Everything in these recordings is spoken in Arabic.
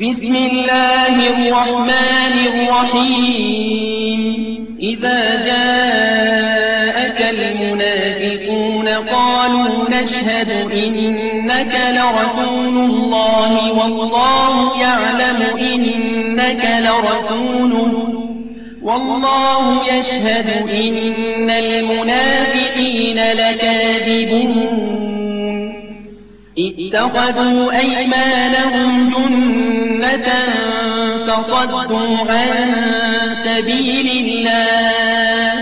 بسم الله الرحمن الرحيم إذا جاءك المنافقون قالوا نشهد إنك لرسول الله والله يعلم إنك لرسوله والله يشهد إن المنافقين لكاذبون اتخذوا أيمانهم جنة فصدوا عن سبيل الله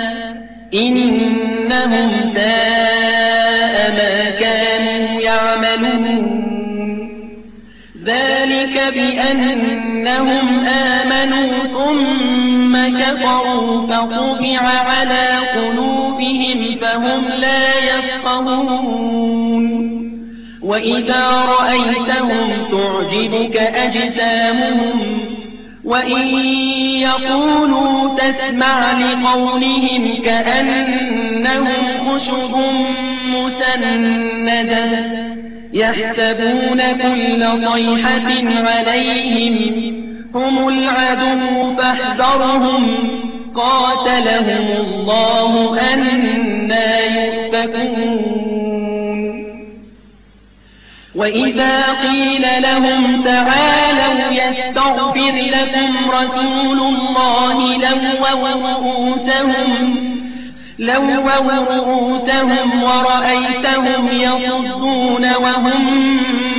إنهم ساء ما كانوا يعملون ذلك بأنهم آمنوا ثم كفروا فطبع على قلوبهم فهم لا يفقهون وإذا رأيتهم تعجبك أجسامهم وإن يقولوا تسمع لقولهم كأنهم خشب مسندة يحسبون كل صيحة عليهم هم العدو فاحذرهم قاتلهم الله أنى يؤفكون وإذا قيل لهم تعالوا يستغفر لكم رسول الله لووا رؤوسهم ورأيتهم يصدون وهم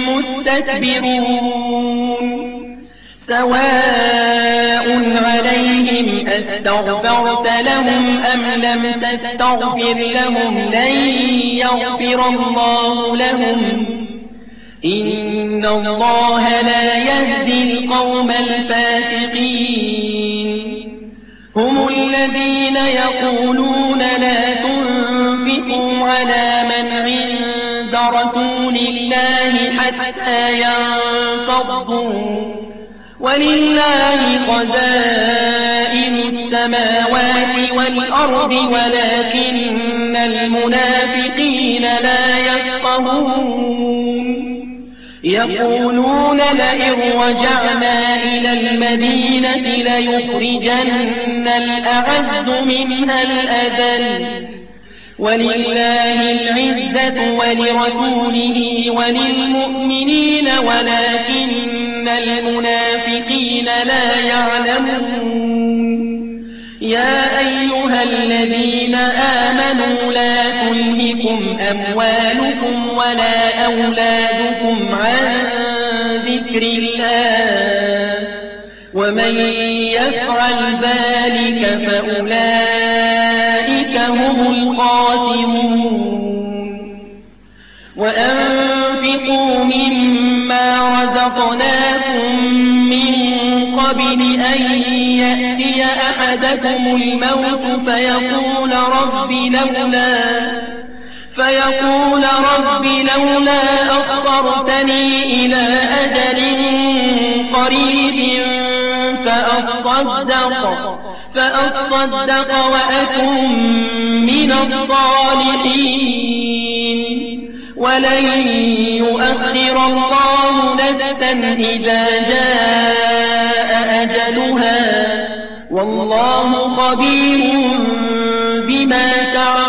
مستكبرون سواء عليهم أستغفرت لهم أم لم تستغفر لهم لن يغفر الله لهم إن الله لا يهدي القوم الفاسقين هم الذين يقولون لا تنفقوا على من عند رسول الله حتى ينفضوا ولله خزائن السماوات والأرض ولكن المنافقين لا يفقهون يقولون لئن رجعنا إلى المدينة ليخرجن الأعز منها الأذل ولله العزة ولرسوله وللمؤمنين ولكن المنافقين لا يعلمون يا أيها الذين آمنوا لا تلهكم أموالكم ولا أولادكم عن ذكر الله ومن يفعل ذلك فأولئك هم الخاسرون وأنفقوا مما رزقناكم من قبل أن يأتي أحدكم الموت فيقول رب لولا أخرتني إلى أجل قريب فأصدق وأكن من الصالحين ولن يؤخر الله نفسا إذا جاء أجلها والله خبير بما تعملون